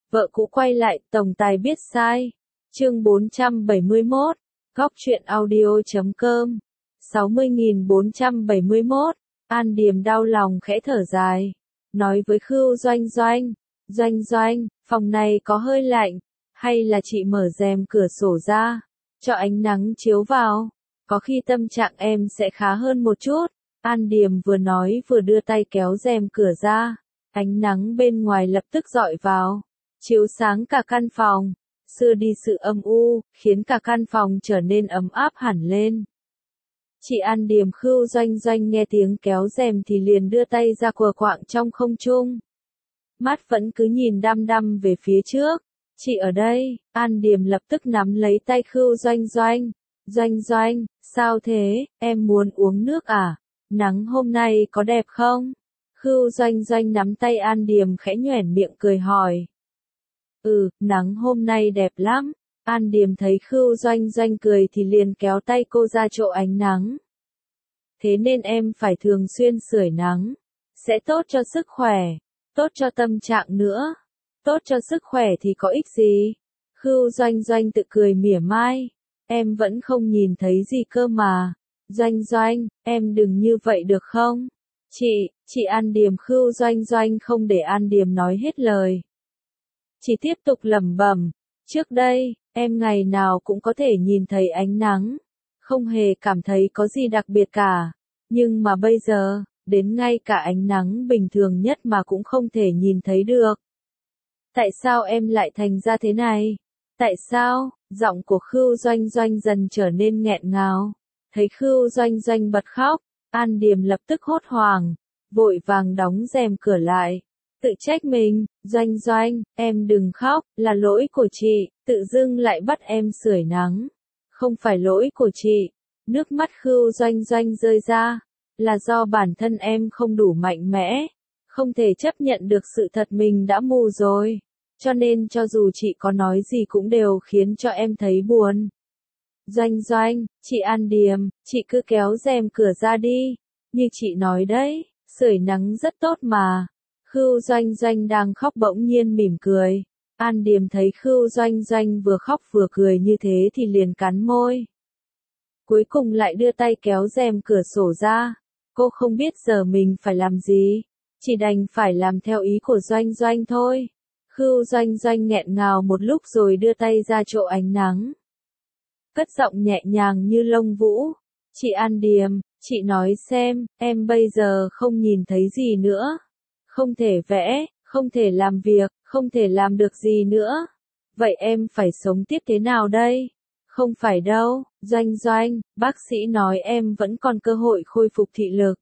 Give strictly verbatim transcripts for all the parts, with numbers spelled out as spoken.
Vợ cũ quay lại, tổng tài biết sai. Chương bốn trăm bảy mươi mốt, Góc truyện audio chấm com. sáu mươi nghìn bốn trăm bảy mươi mốt, An Điềm đau lòng khẽ thở dài. Nói với Khưu Doanh Doanh, Doanh Doanh, phòng này có hơi lạnh, hay là chị mở rèm cửa sổ ra, cho ánh nắng chiếu vào, có khi tâm trạng em sẽ khá hơn một chút. An Điềm vừa nói vừa đưa tay kéo rèm cửa ra, ánh nắng bên ngoài lập tức rọi vào, chiếu sáng cả căn phòng, xua đi sự âm u, khiến cả căn phòng trở nên ấm áp hẳn lên. Chị An Điềm Khưu Doanh Doanh nghe tiếng kéo rèm thì liền đưa tay ra quờ quạng trong không trung. Mắt vẫn cứ nhìn đăm đăm về phía trước. Chị ở đây. An Điềm lập tức nắm lấy tay Khưu Doanh Doanh. Doanh Doanh, sao thế, em muốn uống nước à? Nắng hôm nay có đẹp không? Khưu Doanh Doanh nắm tay An Điềm khẽ nhoẻn miệng cười hỏi. Ừ, nắng hôm nay đẹp lắm. An Điềm thấy Khưu Doanh Doanh cười thì liền kéo tay cô ra chỗ ánh nắng. Thế nên em phải thường xuyên sưởi nắng. Sẽ tốt cho sức khỏe. Tốt cho tâm trạng nữa. Tốt cho sức khỏe thì có ích gì? Khưu Doanh Doanh tự cười mỉa mai. Em vẫn không nhìn thấy gì cơ mà. Doanh Doanh, em đừng như vậy được không? Chị, chị An Điềm Khưu Doanh Doanh không để An Điềm nói hết lời. Chỉ tiếp tục lẩm bẩm. Trước đây, em ngày nào cũng có thể nhìn thấy ánh nắng. Không hề cảm thấy có gì đặc biệt cả. Nhưng mà bây giờ, đến ngay cả ánh nắng bình thường nhất mà cũng không thể nhìn thấy được. Tại sao em lại thành ra thế này? Tại sao? Giọng của Khưu Doanh Doanh dần trở nên nghẹn ngào. Thấy Khưu Doanh Doanh bật khóc, An Điềm lập tức hốt hoảng, vội vàng đóng rèm cửa lại. Tự trách mình, Doanh Doanh, em đừng khóc, là lỗi của chị, tự dưng lại bắt em sưởi nắng. Không phải lỗi của chị. Nước mắt Khưu Doanh Doanh rơi ra, là do bản thân em không đủ mạnh mẽ, không thể chấp nhận được sự thật mình đã mù rồi. Cho nên cho dù chị có nói gì cũng đều khiến cho em thấy buồn. Doanh Doanh, chị An Điềm, chị cứ kéo rèm cửa ra đi. Như chị nói đấy, sưởi nắng rất tốt mà. Khưu Doanh Doanh đang khóc bỗng nhiên mỉm cười. An Điềm thấy Khưu Doanh Doanh vừa khóc vừa cười như thế thì liền cắn môi. Cuối cùng lại đưa tay kéo rèm cửa sổ ra. Cô không biết giờ mình phải làm gì. Chỉ đành phải làm theo ý của Doanh Doanh thôi. Khưu Doanh Doanh nghẹn ngào một lúc rồi đưa tay ra chỗ ánh nắng. Cất giọng nhẹ nhàng như lông vũ. Chị An Điềm, chị nói xem, em bây giờ không nhìn thấy gì nữa. Không thể vẽ, không thể làm việc, không thể làm được gì nữa. Vậy em phải sống tiếp thế nào đây? Không phải đâu, Doanh Doanh, bác sĩ nói em vẫn còn cơ hội khôi phục thị lực.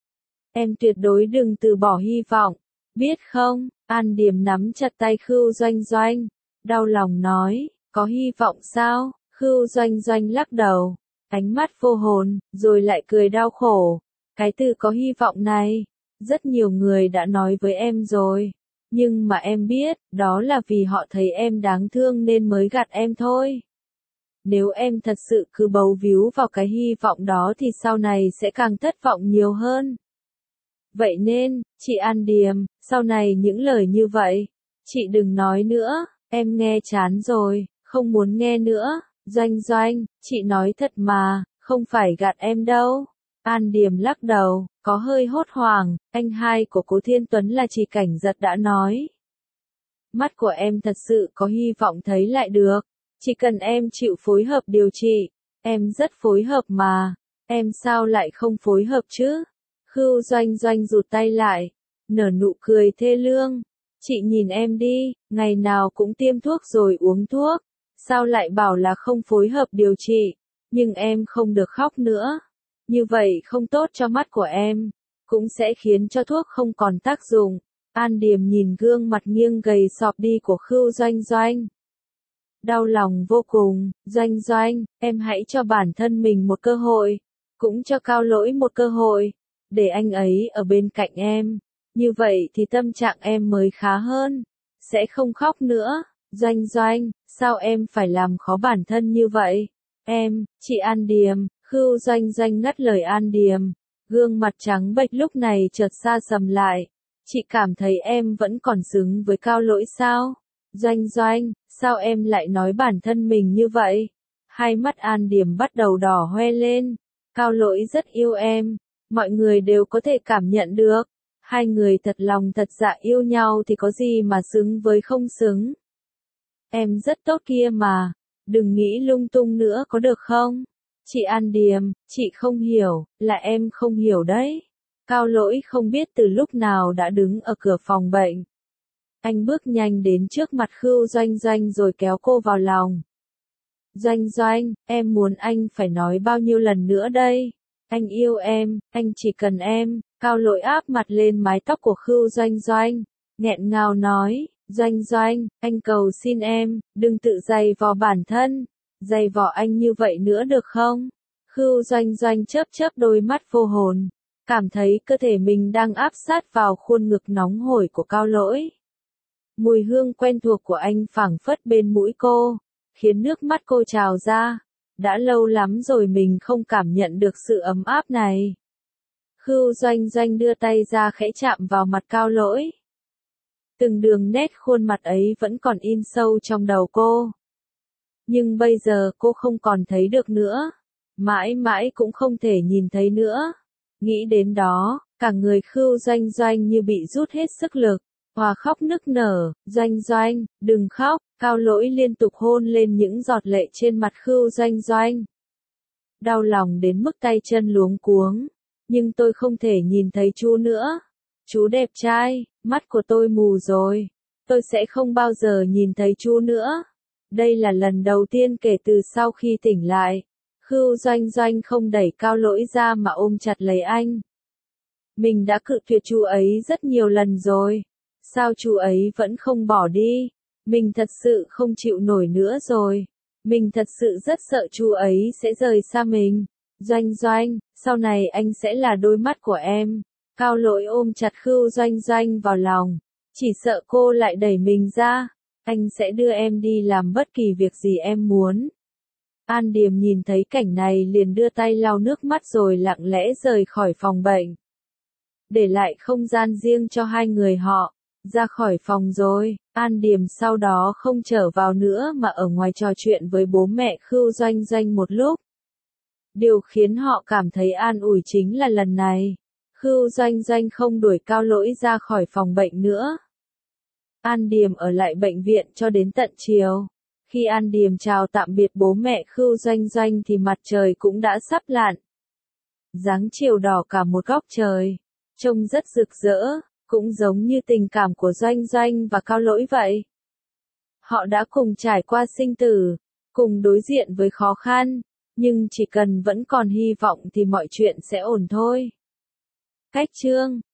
Em tuyệt đối đừng từ bỏ hy vọng, biết không? An Điềm nắm chặt tay Khưu Doanh Doanh, đau lòng nói, có hy vọng sao? Khưu Doanh Doanh lắc đầu, ánh mắt vô hồn, rồi lại cười đau khổ. Cái từ có hy vọng này, rất nhiều người đã nói với em rồi. Nhưng mà em biết, đó là vì họ thấy em đáng thương nên mới gạt em thôi. Nếu em thật sự cứ bấu víu vào cái hy vọng đó thì sau này sẽ càng thất vọng nhiều hơn. Vậy nên, chị An Điềm, sau này những lời như vậy, chị đừng nói nữa, em nghe chán rồi, không muốn nghe nữa. Doanh Doanh, chị nói thật mà, không phải gạt em đâu. An Điềm lắc đầu, có hơi hốt hoảng, anh hai của Cố Thiên Tuấn là chị Cảnh Giật đã nói. Mắt của em thật sự có hy vọng thấy lại được, chỉ cần em chịu phối hợp điều trị, em rất phối hợp mà, em sao lại không phối hợp chứ? Khưu Doanh Doanh rụt tay lại, nở nụ cười thê lương. Chị nhìn em đi, ngày nào cũng tiêm thuốc rồi uống thuốc, sao lại bảo là không phối hợp điều trị, nhưng em không được khóc nữa. Như vậy không tốt cho mắt của em, cũng sẽ khiến cho thuốc không còn tác dụng. An Điềm nhìn gương mặt nghiêng gầy sọp đi của Khưu Doanh Doanh. Đau lòng vô cùng, Doanh Doanh, em hãy cho bản thân mình một cơ hội, cũng cho Cao Lỗi một cơ hội, để anh ấy ở bên cạnh em. Như vậy thì tâm trạng em mới khá hơn, sẽ không khóc nữa. Doanh Doanh, sao em phải làm khó bản thân như vậy? Em, chị An Điềm, Khưu Doanh Doanh ngắt lời An Điềm, gương mặt trắng bệch lúc này chợt xa sầm lại. Chị cảm thấy em vẫn còn xứng với Cao Lỗi sao? Doanh Doanh, sao em lại nói bản thân mình như vậy? Hai mắt An Điềm bắt đầu đỏ hoe lên. Cao Lỗi rất yêu em, mọi người đều có thể cảm nhận được. Hai người thật lòng thật dạ yêu nhau thì có gì mà xứng với không xứng. Em rất tốt kia mà, đừng nghĩ lung tung nữa có được không? Chị An Điềm, chị không hiểu, là em không hiểu đấy. Cao Lỗi không biết từ lúc nào đã đứng ở cửa phòng bệnh. Anh bước nhanh đến trước mặt Khưu Doanh Doanh rồi kéo cô vào lòng. Doanh Doanh, em muốn anh phải nói bao nhiêu lần nữa đây? Anh yêu em, anh chỉ cần em. Cao Lỗi áp mặt lên mái tóc của Khưu Doanh Doanh, nghẹn ngào nói, Doanh Doanh, anh cầu xin em, đừng tự dày vò bản thân, dày vò anh như vậy nữa được không? Khưu Doanh Doanh chớp chớp đôi mắt vô hồn, cảm thấy cơ thể mình đang áp sát vào khuôn ngực nóng hổi của Cao Lỗi. Mùi hương quen thuộc của anh phảng phất bên mũi cô, khiến nước mắt cô trào ra. Đã lâu lắm rồi mình không cảm nhận được sự ấm áp này. Khưu Doanh Doanh đưa tay ra khẽ chạm vào mặt Cao Lỗi. Từng đường nét khuôn mặt ấy vẫn còn in sâu trong đầu cô. Nhưng bây giờ cô không còn thấy được nữa. Mãi mãi cũng không thể nhìn thấy nữa. Nghĩ đến đó, cả người Khưu Doanh Doanh như bị rút hết sức lực. Hòa khóc nức nở, Doanh Doanh, đừng khóc. Cao Lỗi liên tục hôn lên những giọt lệ trên mặt Khưu Doanh Doanh. Đau lòng đến mức tay chân luống cuống. Nhưng tôi không thể nhìn thấy chú nữa. Chú đẹp trai, mắt của tôi mù rồi. Tôi sẽ không bao giờ nhìn thấy chú nữa. Đây là lần đầu tiên kể từ sau khi tỉnh lại. Khưu Doanh Doanh không đẩy Cao Lỗi ra mà ôm chặt lấy anh. Mình đã cự tuyệt chú ấy rất nhiều lần rồi. Sao chú ấy vẫn không bỏ đi? Mình thật sự không chịu nổi nữa rồi. Mình thật sự rất sợ chú ấy sẽ rời xa mình. Doanh Doanh, sau này anh sẽ là đôi mắt của em. Cao Lỗi ôm chặt Khưu Doanh Doanh vào lòng. Chỉ sợ cô lại đẩy mình ra. Anh sẽ đưa em đi làm bất kỳ việc gì em muốn. An Điềm nhìn thấy cảnh này liền đưa tay lau nước mắt rồi lặng lẽ rời khỏi phòng bệnh. Để lại không gian riêng cho hai người họ. Ra khỏi phòng rồi, An Điềm sau đó không trở vào nữa mà ở ngoài trò chuyện với bố mẹ Khưu Doanh Doanh một lúc. Điều khiến họ cảm thấy an ủi chính là lần này, Khưu Doanh Doanh không đuổi Cao Lỗi ra khỏi phòng bệnh nữa. An Điềm ở lại bệnh viện cho đến tận chiều. Khi An Điềm chào tạm biệt bố mẹ Khưu Doanh Doanh thì mặt trời cũng đã sắp lặn. Dáng chiều đỏ cả một góc trời, trông rất rực rỡ. Cũng giống như tình cảm của Doanh Doanh và Cao Lỗi vậy. Họ đã cùng trải qua sinh tử, cùng đối diện với khó khăn, nhưng chỉ cần vẫn còn hy vọng thì mọi chuyện sẽ ổn thôi. Cách chương